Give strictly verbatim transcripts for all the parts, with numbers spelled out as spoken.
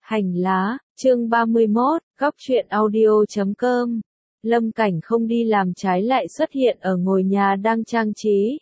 Hành lá, chương ba mươi mốt, góc truyện audio chấm com. Lâm Cảnh không đi làm trái lại xuất hiện ở ngôi nhà đang trang trí.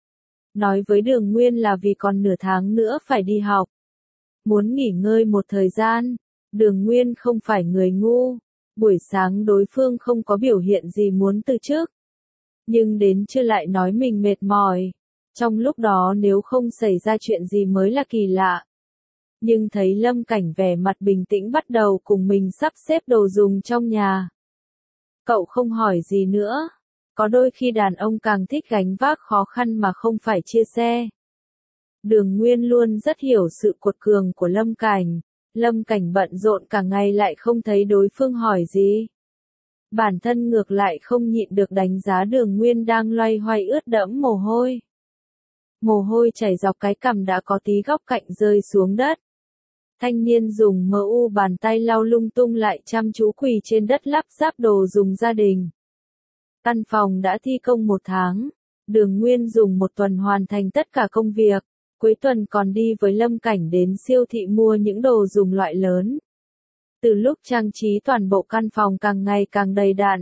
Nói với Đường Nguyên là vì còn nửa tháng nữa phải đi học. Muốn nghỉ ngơi một thời gian. Đường Nguyên không phải người ngu. Buổi sáng đối phương không có biểu hiện gì muốn từ chức. Nhưng đến trưa lại nói mình mệt mỏi. Trong lúc đó nếu không xảy ra chuyện gì mới là kỳ lạ. Nhưng thấy Lâm Cảnh vẻ mặt bình tĩnh bắt đầu cùng mình sắp xếp đồ dùng trong nhà. Cậu không hỏi gì nữa. Có đôi khi đàn ông càng thích gánh vác khó khăn mà không phải chia sẻ. Đường Nguyên luôn rất hiểu sự cuột cường của Lâm Cảnh. Lâm Cảnh bận rộn cả ngày lại không thấy đối phương hỏi gì. Bản thân ngược lại không nhịn được đánh giá Đường Nguyên đang loay hoay ướt đẫm mồ hôi. Mồ hôi chảy dọc cái cằm đã có tí góc cạnh rơi xuống đất. Thanh niên dùng mờ u bàn tay lau lung tung lại chăm chú quỳ trên đất lắp ráp đồ dùng gia đình. Căn phòng đã thi công một tháng. Đường Nguyên dùng một tuần hoàn thành tất cả công việc. Cuối tuần còn đi với Lâm Cảnh đến siêu thị mua những đồ dùng loại lớn. Từ lúc trang trí toàn bộ căn phòng càng ngày càng đầy đặn.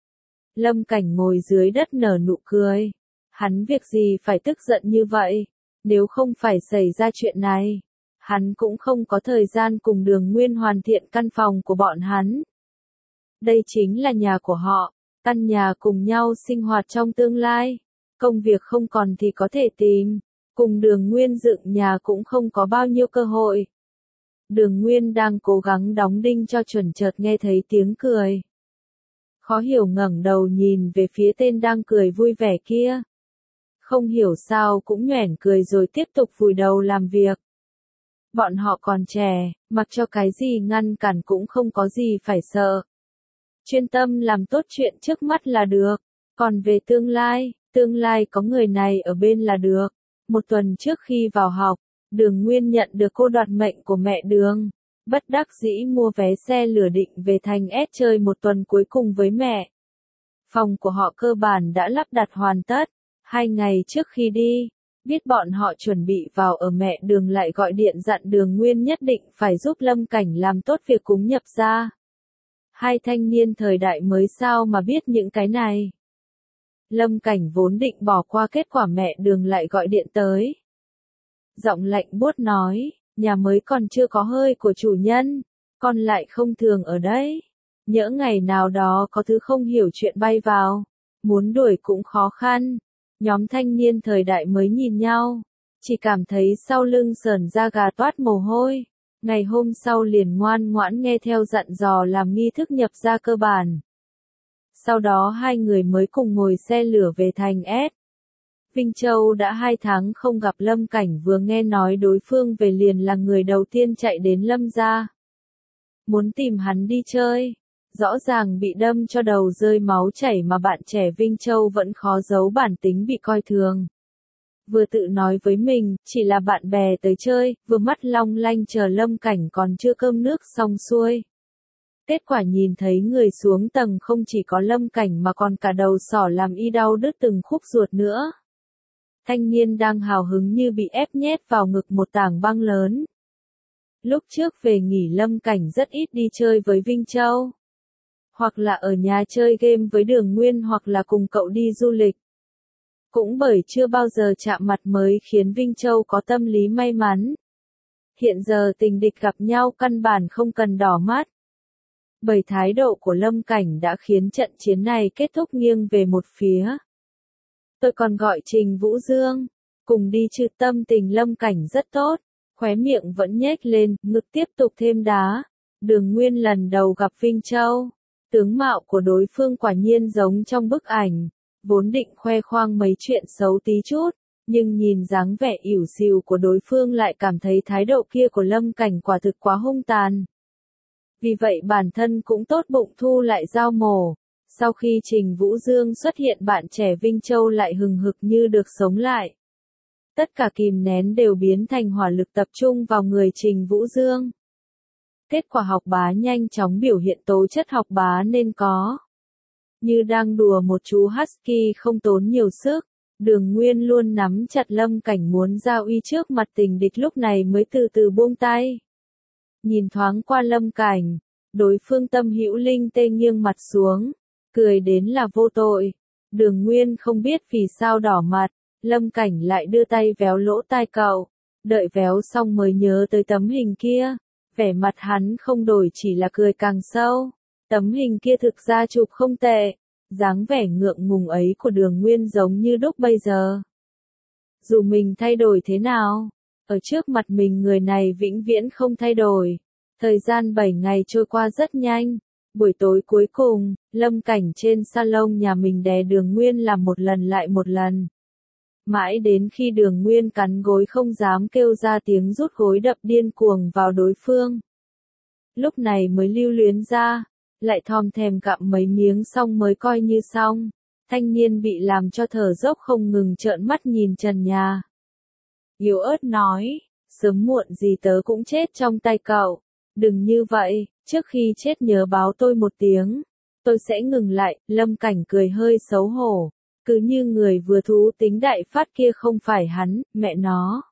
Lâm Cảnh ngồi dưới đất nở nụ cười. Hắn việc gì phải tức giận như vậy? Nếu không phải xảy ra chuyện này, hắn cũng không có thời gian cùng Đường Nguyên hoàn thiện căn phòng của bọn hắn. Đây chính là nhà của họ, căn nhà cùng nhau sinh hoạt trong tương lai. Công việc không còn thì có thể tìm. Cùng Đường Nguyên dựng nhà cũng không có bao nhiêu cơ hội. Đường Nguyên đang cố gắng đóng đinh cho chuẩn chợt nghe thấy tiếng cười. Khó hiểu ngẩng đầu nhìn về phía tên đang cười vui vẻ kia. Không hiểu sao cũng nhoẻn cười rồi tiếp tục vùi đầu làm việc. Bọn họ còn trẻ, mặc cho cái gì ngăn cản cũng không có gì phải sợ. Chuyên tâm làm tốt chuyện trước mắt là được. Còn về tương lai, tương lai có người này ở bên là được. Một tuần trước khi vào học, Đường Nguyên nhận được cô đoạt mệnh của mẹ Đường. Bất đắc dĩ mua vé xe lửa định về thành S chơi một tuần cuối cùng với mẹ. Phòng của họ cơ bản đã lắp đặt hoàn tất. Hai ngày trước khi đi, biết bọn họ chuẩn bị vào ở mẹ Đường lại gọi điện dặn Đường Nguyên nhất định phải giúp Lâm Cảnh làm tốt việc cúng nhập gia. Hai thanh niên thời đại mới sao mà biết những cái này. Lâm Cảnh vốn định bỏ qua kết quả mẹ Đường lại gọi điện tới. Giọng lạnh buốt nói, nhà mới còn chưa có hơi của chủ nhân, con lại không thường ở đấy. Nhỡ ngày nào đó có thứ không hiểu chuyện bay vào, muốn đuổi cũng khó khăn. Nhóm thanh niên thời đại mới nhìn nhau, chỉ cảm thấy sau lưng sởn da gà toát mồ hôi. Ngày hôm sau liền ngoan ngoãn nghe theo dặn dò làm nghi thức nhập gia cơ bản. Sau đó hai người mới cùng ngồi xe lửa về thành S. Vinh Châu đã hai tháng không gặp Lâm Cảnh, vừa nghe nói đối phương về liền là người đầu tiên chạy đến Lâm gia. Muốn tìm hắn đi chơi. Rõ ràng bị đâm cho đầu rơi máu chảy mà bạn trẻ Vinh Châu vẫn khó giấu bản tính bị coi thường. Vừa tự nói với mình, chỉ là bạn bè tới chơi, vừa mắt long lanh chờ Lâm Cảnh còn chưa cơm nước xong xuôi. Kết quả nhìn thấy người xuống tầng không chỉ có Lâm Cảnh mà còn cả đầu sỏ làm y đau đứt từng khúc ruột nữa. Thanh niên đang hào hứng như bị ép nhét vào ngực một tảng băng lớn. Lúc trước về nghỉ Lâm Cảnh rất ít đi chơi với Vinh Châu. Hoặc là ở nhà chơi game với Đường Nguyên hoặc là cùng cậu đi du lịch. Cũng bởi chưa bao giờ chạm mặt mới khiến Vinh Châu có tâm lý may mắn. Hiện giờ tình địch gặp nhau căn bản không cần đỏ mắt. Bởi thái độ của Lâm Cảnh đã khiến trận chiến này kết thúc nghiêng về một phía. Tôi còn gọi Trình Vũ Dương, cùng đi chứ. Tâm tình Lâm Cảnh rất tốt, khóe miệng vẫn nhếch lên, ngực tiếp tục thêm đá. Đường Nguyên lần đầu gặp Vinh Châu. Tướng mạo của đối phương quả nhiên giống trong bức ảnh, vốn định khoe khoang mấy chuyện xấu tí chút, nhưng nhìn dáng vẻ ỉu xìu của đối phương lại cảm thấy thái độ kia của Lâm Cảnh quả thực quá hung tàn. Vì vậy bản thân cũng tốt bụng thu lại dao mổ. Sau khi Trình Vũ Dương xuất hiện bạn trẻ Vinh Châu lại hừng hực như được sống lại. Tất cả kìm nén đều biến thành hỏa lực tập trung vào người Trình Vũ Dương. Kết quả học bá nhanh chóng biểu hiện tố chất học bá nên có. Như đang đùa một chú husky không tốn nhiều sức, Đường Nguyên luôn nắm chặt Lâm Cảnh muốn giao uy trước mặt tình địch lúc này mới từ từ buông tay. nhìn thoáng qua Lâm Cảnh, đối phương Tâm Hữu Linh tê nghiêng mặt xuống, cười đến là vô tội. Đường Nguyên không biết vì sao đỏ mặt, Lâm Cảnh lại đưa tay véo lỗ tai cậu, đợi véo xong mới nhớ tới tấm hình kia, vẻ mặt hắn không đổi chỉ là cười càng sâu. Tấm hình kia thực ra chụp không tệ, dáng vẻ ngượng ngùng ấy của Đường Nguyên giống như đúc bây giờ. Dù mình thay đổi thế nào, ở trước mặt mình người này vĩnh viễn không thay đổi. Thời gian bảy ngày trôi qua rất nhanh, buổi tối cuối cùng, Lâm Cảnh trên salon nhà mình đè Đường Nguyên làm một lần lại một lần. Mãi đến khi Đường Nguyên cắn gối không dám kêu ra tiếng rút gối đập điên cuồng vào đối phương. Lúc này mới lưu luyến ra, lại thòm thèm gặm mấy miếng xong mới coi như xong. Thanh niên bị làm cho thở dốc không ngừng trợn mắt nhìn trần nhà. Yếu ớt nói, sớm muộn gì tớ cũng chết trong tay cậu. Đừng như vậy, trước khi chết nhớ báo tôi một tiếng. Tôi sẽ ngừng lại. Lâm Cảnh cười hơi xấu hổ. Cứ như người vừa thú tính đại phát kia không phải hắn, mẹ nó.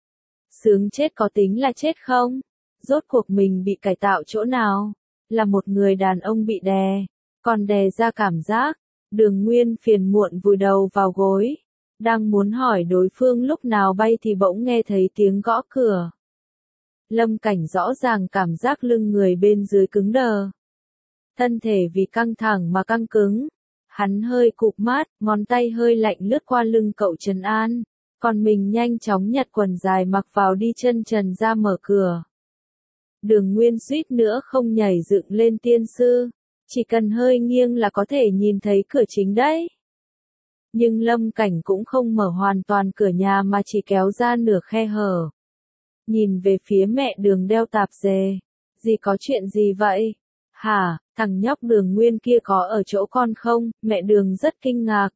Sướng chết có tính là chết không? Rốt cuộc mình bị cải tạo chỗ nào? Là một người đàn ông bị đè, còn đè ra cảm giác. Đường Nguyên phiền muộn vùi đầu vào gối. Đang muốn hỏi đối phương lúc nào bay thì bỗng nghe thấy tiếng gõ cửa. Lâm Cảnh rõ ràng cảm giác lưng người bên dưới cứng đờ. Thân thể vì căng thẳng mà căng cứng. Hắn hơi cụp mắt, ngón tay hơi lạnh lướt qua lưng cậu trấn an. Còn mình nhanh chóng nhặt quần dài mặc vào đi chân trần ra mở cửa. Đường Nguyên suýt nữa không nhảy dựng lên tiên sư. Chỉ cần hơi nghiêng là có thể nhìn thấy cửa chính đấy. Nhưng Lâm Cảnh cũng không mở hoàn toàn cửa nhà mà chỉ kéo ra nửa khe hở. Nhìn về phía mẹ Đường đeo tạp dề. Dì có chuyện gì vậy? Hả, thằng nhóc Đường Nguyên kia có ở chỗ con không? Mẹ Đường rất kinh ngạc.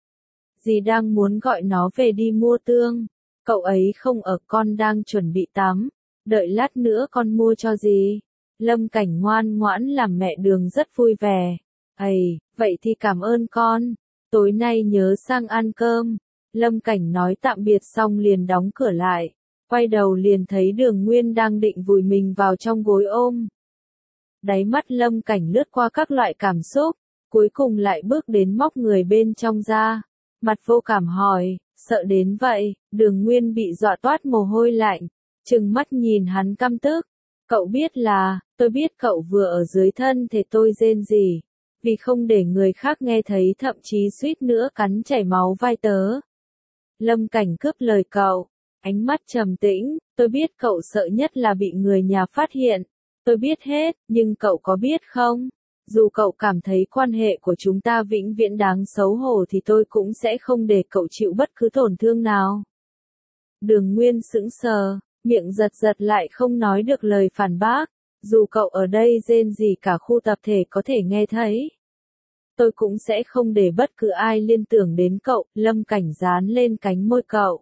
Dì đang muốn gọi nó về đi mua tương. Cậu ấy không ở, con đang chuẩn bị tắm. Đợi lát nữa con mua cho dì. Lâm Cảnh ngoan ngoãn làm mẹ Đường rất vui vẻ. Ây, vậy thì cảm ơn con. Tối nay nhớ sang ăn cơm. Lâm Cảnh nói tạm biệt xong liền đóng cửa lại. Quay đầu liền thấy Đường Nguyên đang định vùi mình vào trong gối ôm. Đáy mắt Lâm Cảnh lướt qua các loại cảm xúc. Cuối cùng lại bước đến móc người bên trong ra. Mặt vô cảm hỏi, sợ đến vậy. Đường Nguyên bị dọa toát mồ hôi lạnh. Trừng mắt nhìn hắn căm tức. Cậu biết là, tôi biết cậu vừa ở dưới thân thể tôi rên rỉ. Vì không để người khác nghe thấy thậm chí suýt nữa cắn chảy máu vai tớ. Lâm Cảnh cướp lời cậu. Ánh mắt trầm tĩnh, tôi biết cậu sợ nhất là bị người nhà phát hiện. Tôi biết hết, nhưng cậu có biết không? Dù cậu cảm thấy quan hệ của chúng ta vĩnh viễn đáng xấu hổ thì tôi cũng sẽ không để cậu chịu bất cứ tổn thương nào. Đường Nguyên sững sờ, miệng giật giật lại không nói được lời phản bác. Dù cậu ở đây rên gì cả khu tập thể có thể nghe thấy. Tôi cũng sẽ không để bất cứ ai liên tưởng đến cậu. Lâm Cảnh dán lên cánh môi cậu.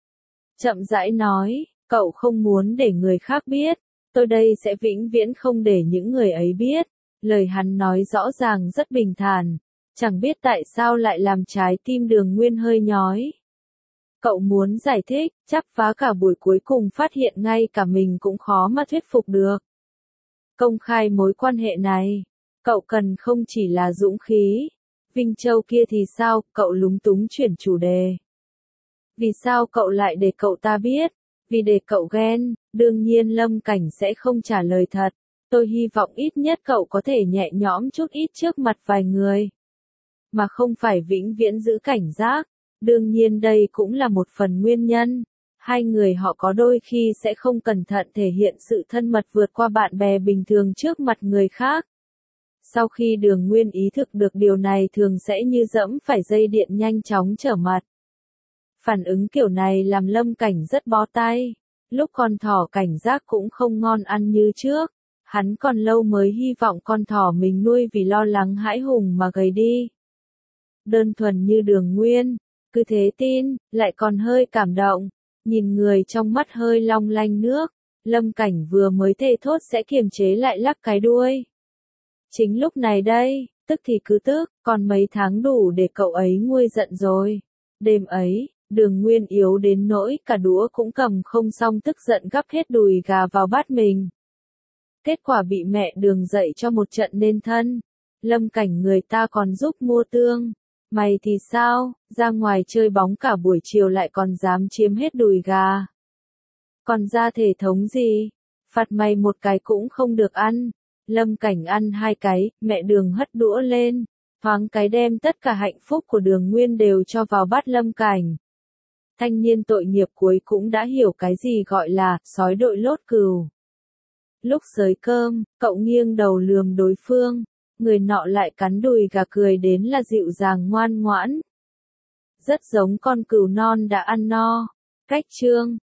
Chậm rãi nói, cậu không muốn để người khác biết. Tôi đây sẽ vĩnh viễn không để những người ấy biết. Lời hắn nói rõ ràng rất bình thản. Chẳng biết tại sao lại làm trái tim Đường Nguyên hơi nhói. Cậu muốn giải thích, chắc phá cả buổi cuối cùng phát hiện ngay cả mình cũng khó mà thuyết phục được. Công khai mối quan hệ này, cậu cần không chỉ là dũng khí. Vinh Châu kia thì sao, cậu lúng túng chuyển chủ đề. Vì sao cậu lại để cậu ta biết? Vì để cậu ghen, đương nhiên Lâm Cảnh sẽ không trả lời thật. Tôi hy vọng ít nhất cậu có thể nhẹ nhõm chút ít trước mặt vài người. Mà không phải vĩnh viễn giữ cảnh giác. Đương nhiên đây cũng là một phần nguyên nhân. Hai người họ có đôi khi sẽ không cẩn thận thể hiện sự thân mật vượt qua bạn bè bình thường trước mặt người khác. Sau khi Đường Nguyên ý thức được điều này thường sẽ như dẫm phải dây điện nhanh chóng trở mặt. Phản ứng kiểu này làm Lâm Cảnh rất bó tay. Lúc con thỏ cảnh giác cũng không ngon ăn như trước. Hắn còn lâu mới hy vọng con thỏ mình nuôi vì lo lắng hãi hùng mà gầy đi. Đơn thuần như Đường Nguyên, cứ thế tin, lại còn hơi cảm động. Nhìn người trong mắt hơi long lanh nước. Lâm Cảnh vừa mới thề thốt sẽ kiềm chế lại lắc cái đuôi. Chính lúc này đây, tức thì cứ tức, còn mấy tháng đủ để cậu ấy nguôi giận rồi. Đêm ấy, Đường Nguyên yếu đến nỗi cả đũa cũng cầm không xong tức giận gắp hết đùi gà vào bát mình. Kết quả bị mẹ Đường dạy cho một trận nên thân. Lâm Cảnh người ta còn giúp mua tương. Mày thì sao, ra ngoài chơi bóng cả buổi chiều lại còn dám chiếm hết đùi gà. Còn ra thể thống gì? Phạt mày một cái cũng không được ăn. Lâm Cảnh ăn hai cái, mẹ Đường hất đũa lên. Thoáng cái đem tất cả hạnh phúc của Đường Nguyên đều cho vào bát Lâm Cảnh. Thanh niên tội nghiệp cuối cũng đã hiểu cái gì gọi là sói đội lốt cừu. Lúc xới cơm, cậu nghiêng đầu lườm đối phương. Người nọ lại cắn đùi gà cười đến là dịu dàng ngoan ngoãn. Rất giống con cừu non đã ăn no. Cách chương